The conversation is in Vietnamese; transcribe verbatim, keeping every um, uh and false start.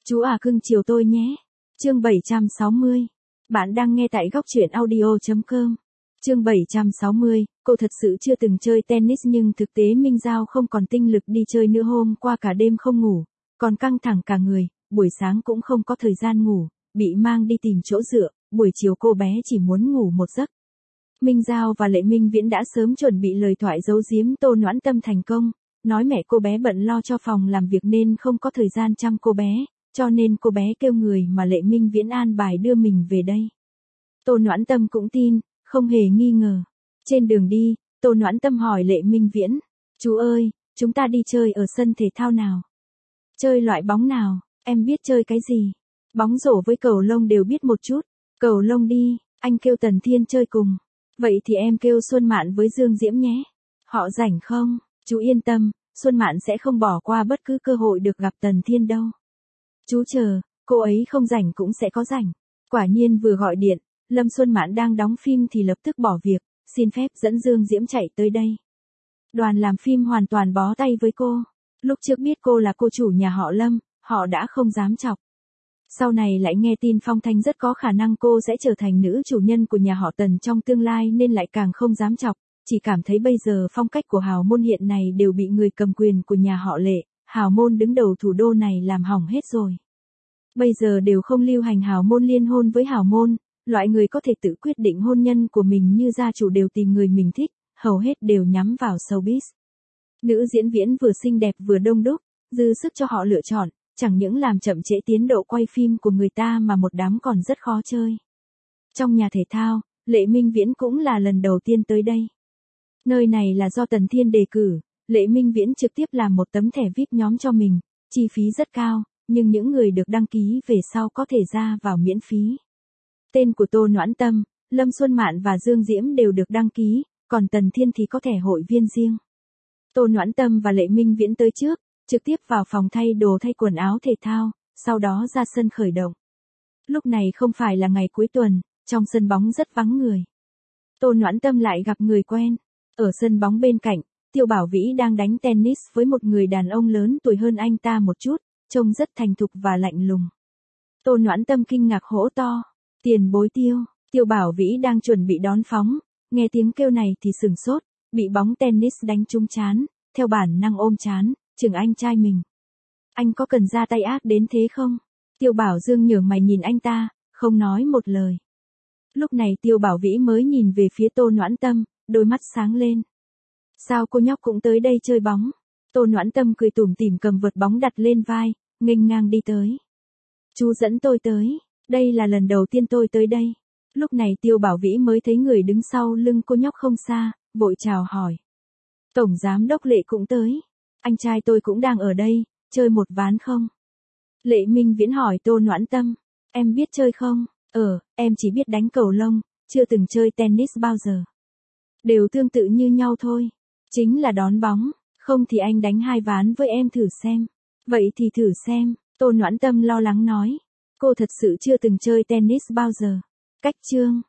Chú à cưng chiều tôi nhé. Chương bảy trăm sáu mươi. Bạn đang nghe tại góc truyện audio chấm com. Chương bảy trăm sáu mươi, cô thật sự chưa từng chơi tennis nhưng thực tế Minh Giao không còn tinh lực đi chơi nữa, hôm qua cả đêm không ngủ, còn căng thẳng cả người, buổi sáng cũng không có thời gian ngủ, bị mang đi tìm chỗ dựa, buổi chiều cô bé chỉ muốn ngủ một giấc. Minh Giao và Lệ Minh Viễn đã sớm chuẩn bị lời thoại giấu giếm Tô Noãn Tâm thành công, nói mẹ cô bé bận lo cho phòng làm việc nên không có thời gian chăm cô bé, cho nên cô bé kêu người mà Lệ Minh Viễn an bài đưa mình về đây. Tô Noãn Tâm cũng tin, không hề nghi ngờ. Trên đường đi, Tô Noãn Tâm hỏi Lệ Minh Viễn, chú ơi, chúng ta đi chơi ở sân thể thao nào? Chơi loại bóng nào? Em biết chơi cái gì? Bóng rổ với cầu lông đều biết một chút. Cầu lông đi, anh kêu Tần Thiên chơi cùng. Vậy thì em kêu Xuân Mạn với Dương Diễm nhé. Họ rảnh không? Chú yên tâm, Xuân Mạn sẽ không bỏ qua bất cứ cơ hội được gặp Tần Thiên đâu. Chú chờ, cô ấy không rảnh cũng sẽ có rảnh. Quả nhiên vừa gọi điện, Lâm Xuân Mạn đang đóng phim thì lập tức bỏ việc, xin phép dẫn Dương Diễm chạy tới đây. Đoàn làm phim hoàn toàn bó tay với cô. Lúc trước biết cô là cô chủ nhà họ Lâm, họ đã không dám chọc. Sau này lại nghe tin phong thanh rất có khả năng cô sẽ trở thành nữ chủ nhân của nhà họ Tần trong tương lai nên lại càng không dám chọc, chỉ cảm thấy bây giờ phong cách của hào môn hiện này đều bị người cầm quyền của nhà họ Lệ, hào môn đứng đầu thủ đô này làm hỏng hết rồi. Bây giờ đều không lưu hành hào môn liên hôn với hào môn, loại người có thể tự quyết định hôn nhân của mình như gia chủ đều tìm người mình thích, hầu hết đều nhắm vào showbiz. Nữ diễn viên vừa xinh đẹp vừa đông đúc, dư sức cho họ lựa chọn, chẳng những làm chậm trễ tiến độ quay phim của người ta mà một đám còn rất khó chơi. Trong nhà thể thao, Lệ Minh Viễn cũng là lần đầu tiên tới đây. Nơi này là do Tần Thiên đề cử, Lệ Minh Viễn trực tiếp làm một tấm thẻ vi ai pi nhóm cho mình, chi phí rất cao, nhưng những người được đăng ký về sau có thể ra vào miễn phí. Tên của Tô Noãn Tâm, Lâm Xuân Mạn và Dương Diễm đều được đăng ký, còn Tần Thiên thì có thẻ hội viên riêng. Tô Noãn Tâm và Lệ Minh Viễn tới trước, trực tiếp vào phòng thay đồ thay quần áo thể thao, sau đó ra sân khởi động. Lúc này không phải là ngày cuối tuần, trong sân bóng rất vắng người. Tô Noãn Tâm lại gặp người quen. Ở sân bóng bên cạnh, Tiêu Bảo Vĩ đang đánh tennis với một người đàn ông lớn tuổi hơn anh ta một chút, trông rất thành thục và lạnh lùng. Tô Noãn Tâm kinh ngạc hô to, tiền bối Tiêu. Tiêu Bảo Vĩ đang chuẩn bị đón phóng, nghe tiếng kêu này thì sửng sốt, bị bóng tennis đánh trúng trán, theo bản năng ôm trán, chừng anh trai mình. Anh có cần ra tay ác đến thế không? Tiêu Bảo Dương nhướng mày nhìn anh ta, không nói một lời. Lúc này Tiêu Bảo Vĩ mới nhìn về phía Tô Noãn Tâm, đôi mắt sáng lên. Sao cô nhóc cũng tới đây chơi bóng? Tô Noãn Tâm cười tủm tỉm cầm vợt bóng đặt lên vai, nghênh ngang đi tới. Chú dẫn tôi tới, đây là lần đầu tiên tôi tới đây. Lúc này Tiêu Bảo Vĩ mới thấy người đứng sau lưng cô nhóc không xa, vội chào hỏi. Tổng giám đốc Lệ cũng tới. Anh trai tôi cũng đang ở đây, chơi một ván không? Lệ Minh Viễn hỏi Tô Noãn Tâm, em biết chơi không? Ờ, em chỉ biết đánh cầu lông, chưa từng chơi tennis bao giờ. Đều tương tự như nhau thôi. Chính là đón bóng, không thì anh đánh hai ván với em thử xem. Vậy thì thử xem, Tô Noãn Tâm lo lắng nói. Cô thật sự chưa từng chơi tennis bao giờ. Cách chương.